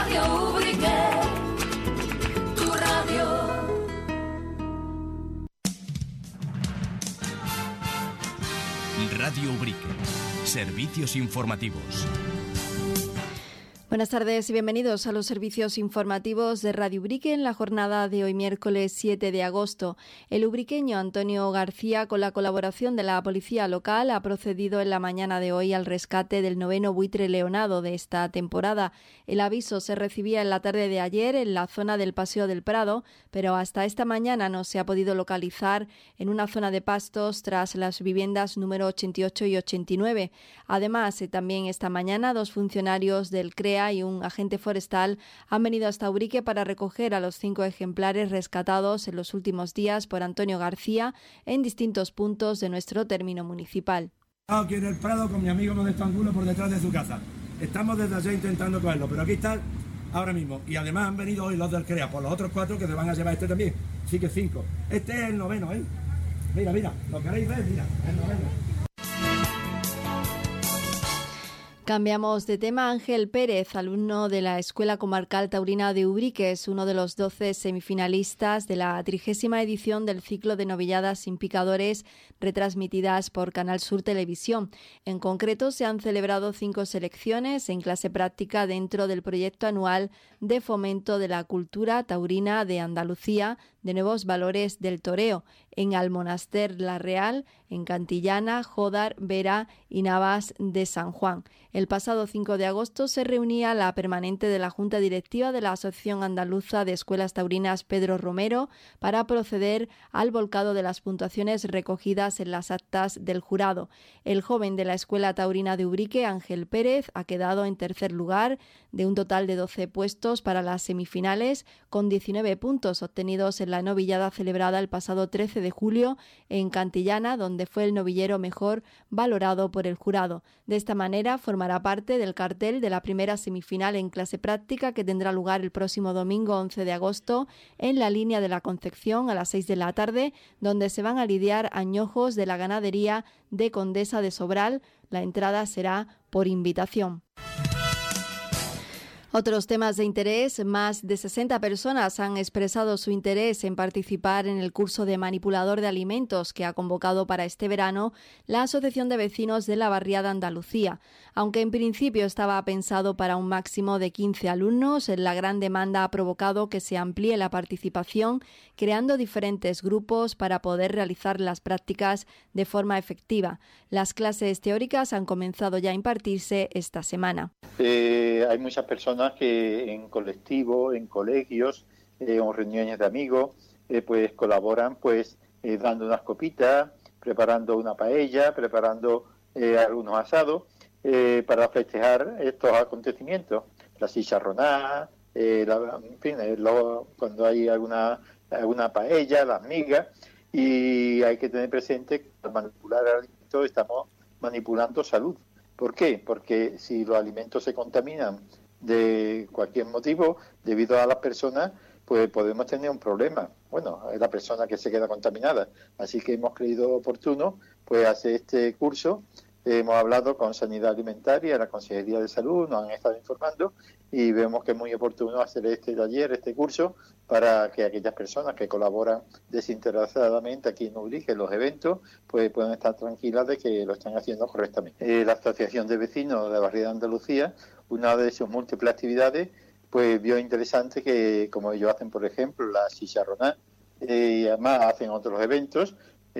Radio Ubrique, tu radio. Radio Ubrique, servicios informativos. Buenas tardes y bienvenidos a los servicios informativos de Radio Ubrique en la jornada de hoy miércoles 7 de agosto. El ubriqueño Antonio García, con la colaboración de la policía local, ha procedido en la mañana de hoy al rescate del 9º buitre leonado de esta temporada. El aviso se recibía en la tarde de ayer en la zona del Paseo del Prado, pero hasta esta mañana no se ha podido localizar en una zona de pastos tras las viviendas número 88 y 89. Además, también esta mañana 2 funcionarios del CREA y un agente forestal han venido hasta Ubrique para recoger a los 5 ejemplares rescatados en los últimos días por Antonio García en distintos puntos de nuestro término municipal. Aquí en el Prado con mi amigo Modesto Angulo por detrás de su casa. Estamos desde allá intentando cogerlo, pero aquí está ahora mismo. Y además han venido hoy los del CREA por los otros 4 que se van a llevar este también. Así que 5. Este es el 9º, ¿eh? Mira, ¿lo queréis ver? Mira, el 9º. Cambiamos de tema. Ángel Pérez, alumno de la Escuela Comarcal Taurina de Ubrique, es uno de los 12 semifinalistas de la 30ª edición del ciclo de novilladas sin picadores retransmitidas por Canal Sur Televisión. En concreto, se han celebrado 5 selecciones en clase práctica dentro del proyecto anual de fomento de la cultura taurina de Andalucía, de nuevos valores del toreo, en Almonaster La Real, en Cantillana, Jódar, Vera y Navas de San Juan. El pasado 5 de agosto se reunía la permanente de la Junta Directiva de la Asociación Andaluza de Escuelas Taurinas Pedro Romero para proceder al volcado de las puntuaciones recogidas en las actas del jurado. El joven de la Escuela Taurina de Ubrique, Ángel Pérez, ha quedado en tercer lugar de un total de 12 puestos para las semifinales, con 19 puntos obtenidos en la novillada celebrada el pasado 13 de julio en Cantillana, donde fue el novillero mejor valorado por el jurado. De esta manera formará parte del cartel de la primera semifinal en clase práctica que tendrá lugar el próximo domingo 11 de agosto en la línea de la Concepción a las 6 de la tarde, donde se van a lidiar añojos de la ganadería de Condesa de Sobral. La entrada será por invitación. Otros temas de interés. Más de 60 personas han expresado su interés en participar en el curso de manipulador de alimentos que ha convocado para este verano la Asociación de Vecinos de la Barriada Andalucía. Aunque en principio estaba pensado para un máximo de 15 alumnos, la gran demanda ha provocado que se amplíe la participación, creando diferentes grupos para poder realizar las prácticas de forma efectiva. Las clases teóricas han comenzado ya a impartirse esta semana. Hay muchas personas que en colectivos, en colegios, o reuniones de amigos, pues colaboran dando unas copitas, preparando una paella, preparando algunos asados para festejar estos acontecimientos. La chicharronada, cuando hay alguna paella, las migas, y hay que tener presente que al manipular alimentos estamos manipulando salud. ¿Por qué? Porque si los alimentos se contaminan de cualquier motivo, debido a las personas, pues podemos tener un problema. Bueno, es la persona que se queda contaminada. Así que hemos creído oportuno pues hacer este curso. Hemos hablado con Sanidad Alimentaria, la Consejería de Salud, nos han estado informando y vemos que es muy oportuno hacer este taller, este curso, para que aquellas personas que colaboran desinteresadamente aquí en Ubrique en los eventos, pues puedan estar tranquilas de que lo están haciendo correctamente. La Asociación de Vecinos de la Barriada de Andalucía, una de sus múltiples actividades, pues vio interesante que, como ellos hacen, por ejemplo, la chicharronada, y además hacen otros eventos,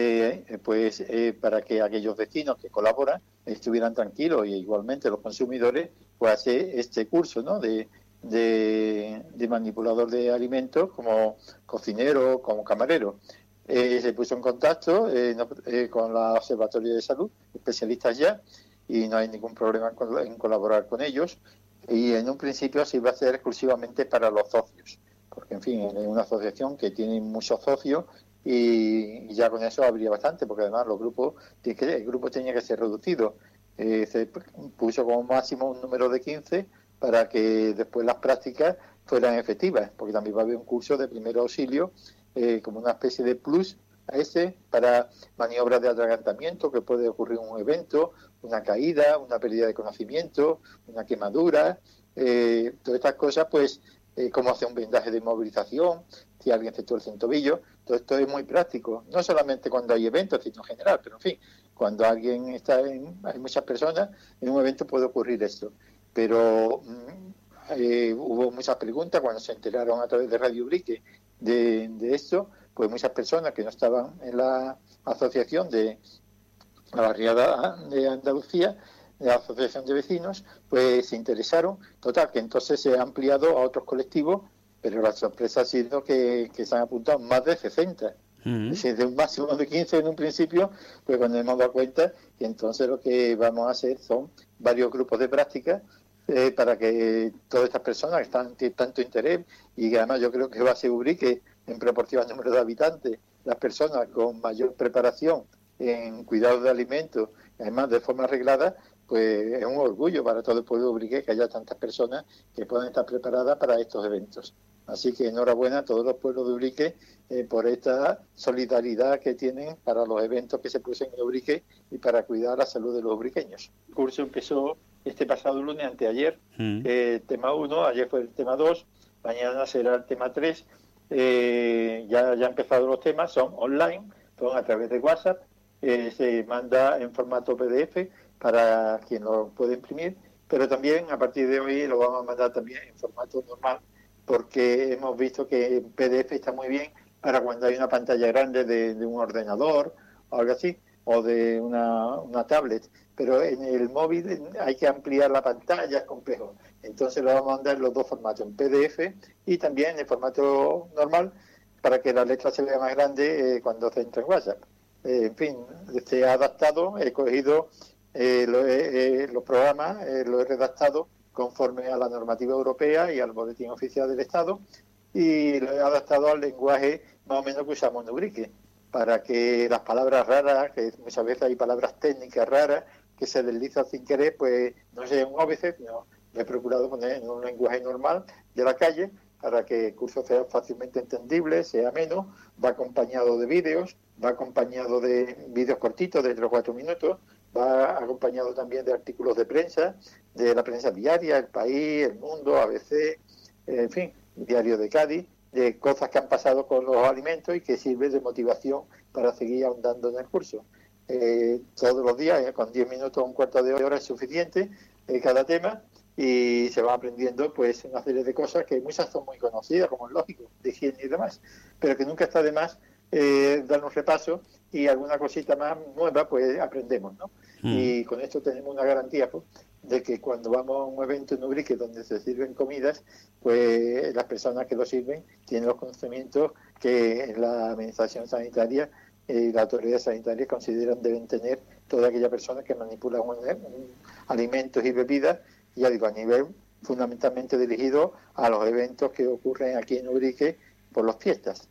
para que aquellos vecinos que colaboran estuvieran tranquilos y igualmente los consumidores, pues hacer este curso, ¿no?, de manipulador de alimentos como cocinero, como camarero. Se puso en contacto con la Observatorio de Salud, especialistas ya, y no hay ningún problema en colaborar con ellos. Y en un principio se iba a hacer exclusivamente para los socios, porque en fin, es una asociación que tiene muchos socios y ya con eso habría bastante, porque además el grupo tenía que ser reducido. Se puso como máximo un número de 15 para que después las prácticas fueran efectivas, porque también va a haber un curso de primer auxilio como una especie de plus a ese para maniobras de atragantamiento que puede ocurrir en un evento, una caída, una pérdida de conocimiento, una quemadura, todas estas cosas, pues, cómo hacer un vendaje de movilización, si alguien afectó el centovillo. Todo esto es muy práctico, no solamente cuando hay eventos, sino en general, pero en fin, cuando alguien hay muchas personas, en un evento puede ocurrir esto. Pero hubo muchas preguntas cuando se enteraron a través de Radio Ubrique de esto, pues muchas personas que no estaban en la asociación de la barriada de Andalucía, de la asociación de vecinos, pues se interesaron. Total, que entonces se ha ampliado a otros colectivos, pero la sorpresa ha sido que se han apuntado más de 60. Es decir, de un máximo de 15 en un principio, pues cuando hemos dado cuenta, y entonces lo que vamos a hacer son varios grupos de práctica para que todas estas personas que están tanto interés, y que además yo creo que va a ser Ubrique en proporción al número de habitantes, las personas con mayor preparación en cuidado de alimentos, además de forma arreglada, pues es un orgullo para todo el pueblo de Ubrique que haya tantas personas que puedan estar preparadas para estos eventos. Así que enhorabuena a todos los pueblos de Ubrique por esta solidaridad que tienen para los eventos que se producen en Ubrique y para cuidar la salud de los ubriqueños. El curso empezó este pasado lunes, anteayer, tema 1, ayer fue el tema 2, mañana será el tema 3. Ya han empezado los temas, son online, son a través de WhatsApp, se manda en formato PDF para quien lo puede imprimir, pero también a partir de hoy lo vamos a mandar también en formato normal, porque hemos visto que en PDF está muy bien para cuando hay una pantalla grande de un ordenador o algo así, o de una tablet, pero en el móvil hay que ampliar la pantalla, es complejo. Entonces lo vamos a mandar en los dos formatos, en PDF y también en el formato normal, para que la letra se vea más grande cuando se entra en WhatsApp. En fin, se ha adaptado, he cogido los programas, lo he redactado conforme a la normativa europea y al boletín oficial del Estado, y lo he adaptado al lenguaje más o menos que usamos en Ubrique, para que las palabras raras, que muchas veces hay palabras técnicas raras que se deslizan sin querer, pues no sean un óbice, no. Lo he procurado poner en un lenguaje normal de la calle para que el curso sea fácilmente entendible, sea ameno, va acompañado de vídeos, va acompañado de vídeos cortitos de 3 o 4 minutos, va acompañado también de artículos de prensa, de la prensa diaria, El País, El Mundo, ABC, en fin, Diario de Cádiz, de cosas que han pasado con los alimentos y que sirven de motivación para seguir ahondando en el curso. Todos los días, con 10 minutos o un cuarto de hora es suficiente cada tema, y se va aprendiendo pues una serie de cosas que muchas son muy conocidas, como es lógico, de higiene y demás, pero que nunca está de más dar un repaso, y alguna cosita más nueva pues aprendemos, ¿no? Y con esto tenemos una garantía pues, de que cuando vamos a un evento en Ubrique donde se sirven comidas, pues las personas que lo sirven tienen los conocimientos que la administración sanitaria y la autoridad sanitaria consideran deben tener toda aquella persona que manipula alimentos y bebidas, ya digo, a nivel fundamentalmente dirigido a los eventos que ocurren aquí en Ubrique por las fiestas.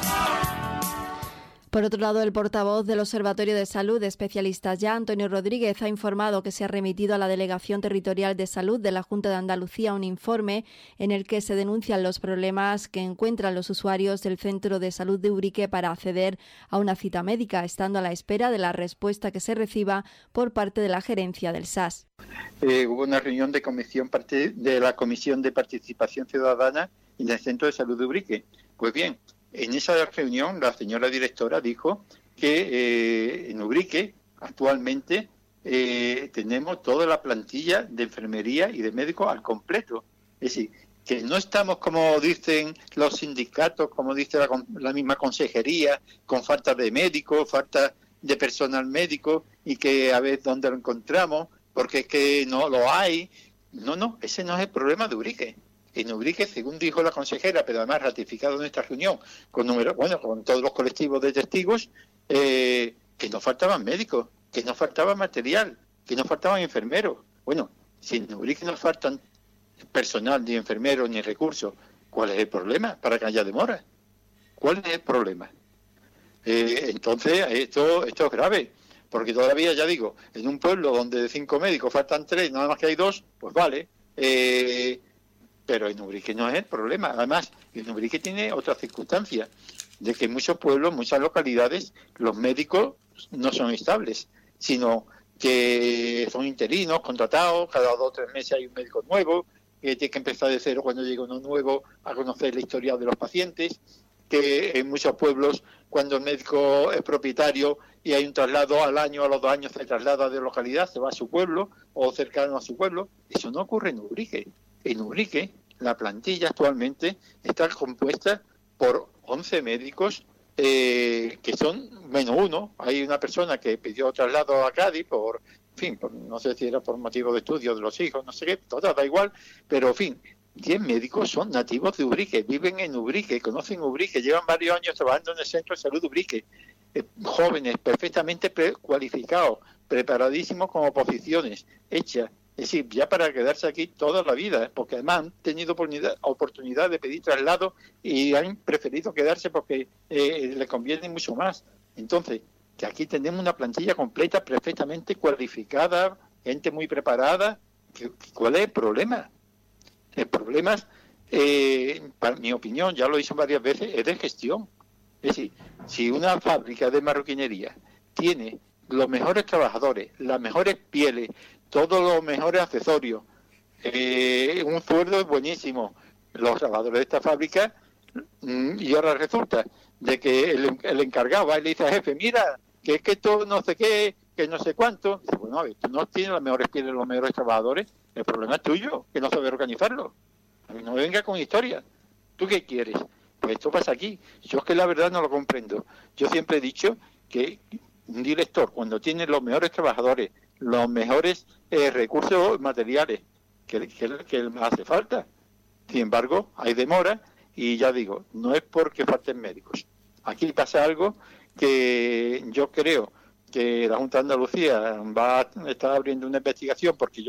Por otro lado, el portavoz del Observatorio de Salud de Especialistas Ya, Antonio Rodríguez, ha informado que se ha remitido a la Delegación Territorial de Salud de la Junta de Andalucía un informe en el que se denuncian los problemas que encuentran los usuarios del Centro de Salud de Ubrique para acceder a una cita médica, estando a la espera de la respuesta que se reciba por parte de la gerencia del SAS. Hubo una reunión de la Comisión de Participación Ciudadana en el Centro de Salud de Ubrique. Pues bien, en esa reunión la señora directora dijo que en Ubrique actualmente tenemos toda la plantilla de enfermería y de médicos al completo. Es decir, que no estamos, como dicen los sindicatos, como dice la misma consejería, con falta de médicos, falta de personal médico, y que a ver dónde lo encontramos, porque es que no lo hay. No, ese no es el problema de Ubrique. En Ubrique, según dijo la consejera, pero además ratificado en esta reunión con todos los colectivos de testigos, que nos faltaban médicos, que nos faltaba material, que nos faltaban enfermeros. Bueno, si en Ubrique nos faltan personal, ni enfermeros, ni recursos, ¿cuál es el problema para que haya demora? ¿Cuál es el problema? Entonces, esto es grave, porque todavía, ya digo, en un pueblo donde de 5 médicos faltan 3, nada más que hay 2, pues vale. Pero en Ubrique no es el problema. Además, en Ubrique tiene otra circunstancia, de que en muchos pueblos, muchas localidades, los médicos no son estables, sino que son interinos, contratados, cada 2 o 3 meses hay un médico nuevo, que tiene que empezar de cero cuando llega uno nuevo a conocer la historia de los pacientes, que en muchos pueblos, cuando el médico es propietario y hay un traslado al año, a los 2 años se traslada de localidad, se va a su pueblo o cercano a su pueblo. Eso no ocurre en Ubrique. En Ubrique, la plantilla actualmente está compuesta por 11 médicos, que son menos uno. Hay una persona que pidió traslado a Cádiz por no sé si era por motivo de estudio de los hijos, no sé qué, todo da igual, pero en fin, 10 médicos son nativos de Ubrique, viven en Ubrique, conocen Ubrique, llevan varios años trabajando en el Centro de Salud de Ubrique, jóvenes, perfectamente cualificados, preparadísimos con oposiciones hechas, es decir, ya para quedarse aquí toda la vida, porque además han tenido oportunidad de pedir traslado y han preferido quedarse porque les conviene mucho más. Entonces, que aquí tenemos una plantilla completa, perfectamente cualificada, gente muy preparada. ¿Cuál es el problema? El problema, para mi opinión, ya lo he dicho varias veces, es de gestión. Es decir, si una fábrica de marroquinería tiene los mejores trabajadores, las mejores pieles, todos los mejores accesorios, un sueldo buenísimo, los trabajadores de esta fábrica, y ahora resulta de que el encargado va y le dice al jefe, mira, que es que esto no sé qué, que no sé cuánto. Dice, bueno, tú no tienes las mejores pieles, los mejores trabajadores, el problema es tuyo, que no sabes organizarlo. No venga con historias. ¿Tú qué quieres? Pues esto pasa aquí. Yo es que la verdad no lo comprendo. Yo siempre he dicho que un director, cuando tiene los mejores trabajadores, los mejores recursos materiales, que le hace falta. Sin embargo, hay demora y ya digo, no es porque falten médicos. Aquí pasa algo que yo creo que la Junta de Andalucía va a estar abriendo una investigación, porque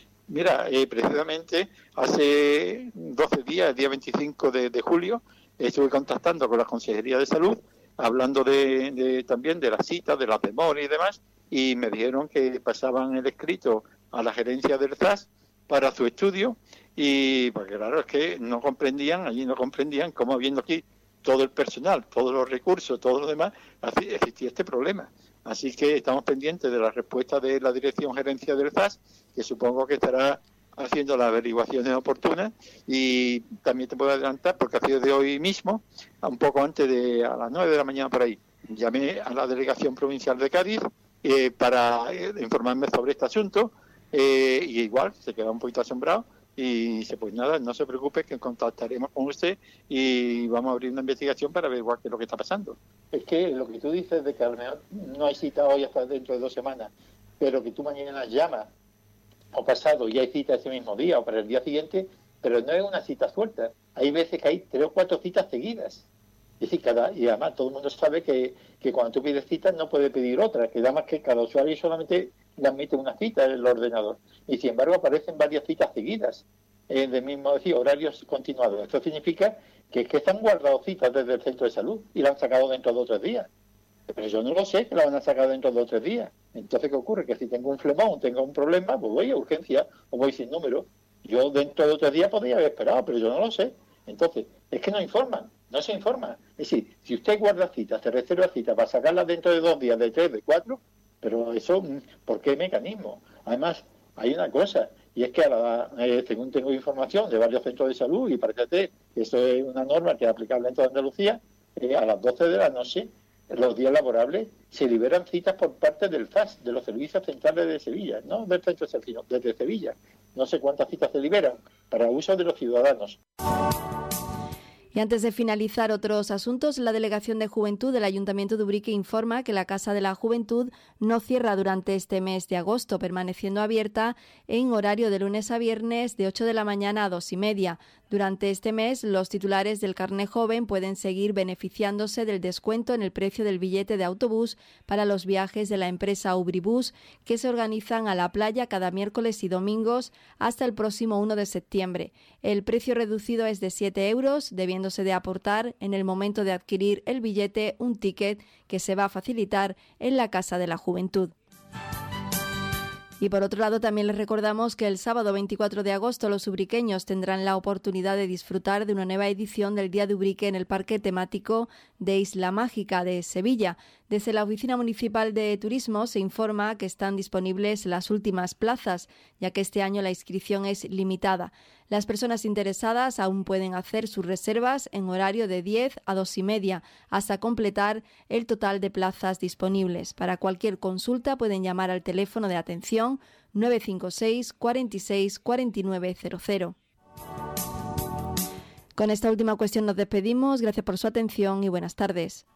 precisamente hace 12 días, el día 25 de julio, estuve contactando con la Consejería de Salud, hablando también de las citas, de las memorias y demás, y me dijeron que pasaban el escrito a la gerencia del ZAS para su estudio, y porque claro, es que no comprendían cómo viendo aquí todo el personal, todos los recursos, todo lo demás, así existía este problema. Así que estamos pendientes de la respuesta de la Dirección Gerencia del ZAS, que supongo que estará haciendo las averiguaciones oportunas, y también te puedo adelantar, porque ha sido de hoy mismo, un poco antes a las 9 de la mañana por ahí, llamé a la Delegación Provincial de Cádiz para informarme sobre este asunto, y igual se queda un poquito asombrado. Y dice, pues nada, no se preocupe, que contactaremos con usted y vamos a abrir una investigación para ver qué es lo que está pasando. Es que lo que tú dices de que a lo mejor no hay cita hoy hasta dentro de 2 semanas, pero que tú mañana llamas o pasado y hay cita ese mismo día o para el día siguiente, pero no es una cita suelta. Hay veces que hay 3 o 4 citas seguidas. Es decir, y además todo el mundo sabe que cuando tú pides citas no puedes pedir otra, que además que cada usuario solamente le admite una cita en el ordenador. Y sin embargo aparecen varias citas seguidas, del mismo, es decir, horarios continuados. Esto significa que están guardados citas desde el centro de salud y la han sacado dentro de 2 o 3 días. Pero yo no lo sé, que la van a sacar dentro de 2 o 3 días. Entonces, ¿qué ocurre? Que si tengo un flemón, tengo un problema, pues voy a urgencia o voy sin número. Yo dentro de 2 o 3 días podría haber esperado, pero yo no lo sé. Entonces, es que no informan. No se informa. Es decir, si usted guarda citas, se reserva citas para sacarlas dentro de 2 días, de 3, de 4, pero eso, ¿por qué mecanismo? Además, hay una cosa, y es que según tengo información de varios centros de salud, y parece que eso es una norma que es aplicable en toda Andalucía, a las 12 de la noche, en los días laborables, se liberan citas por parte del ZAS, de los servicios centrales de Sevilla, no del centro de salud, sino desde Sevilla. No sé cuántas citas se liberan para uso de los ciudadanos. Y antes de finalizar otros asuntos, la Delegación de Juventud del Ayuntamiento de Ubrique informa que la Casa de la Juventud no cierra durante este mes de agosto, permaneciendo abierta en horario de lunes a viernes de 8 de la mañana a 2:30. Durante este mes, los titulares del carné joven pueden seguir beneficiándose del descuento en el precio del billete de autobús para los viajes de la empresa Ubribus, que se organizan a la playa cada miércoles y domingos hasta el próximo 1 de septiembre. El precio reducido es de 7 euros, debiéndose de aportar en el momento de adquirir el billete un ticket que se va a facilitar en la Casa de la Juventud. Y por otro lado, también les recordamos que el sábado 24 de agosto los ubriqueños tendrán la oportunidad de disfrutar de una nueva edición del Día de Ubrique en el Parque Temático de Isla Mágica de Sevilla. Desde la Oficina Municipal de Turismo se informa que están disponibles las últimas plazas, ya que este año la inscripción es limitada. Las personas interesadas aún pueden hacer sus reservas en horario de 10 a 2:30 hasta completar el total de plazas disponibles. Para cualquier consulta pueden llamar al teléfono de atención 956 46 49 00. Con esta última cuestión nos despedimos. Gracias por su atención y buenas tardes.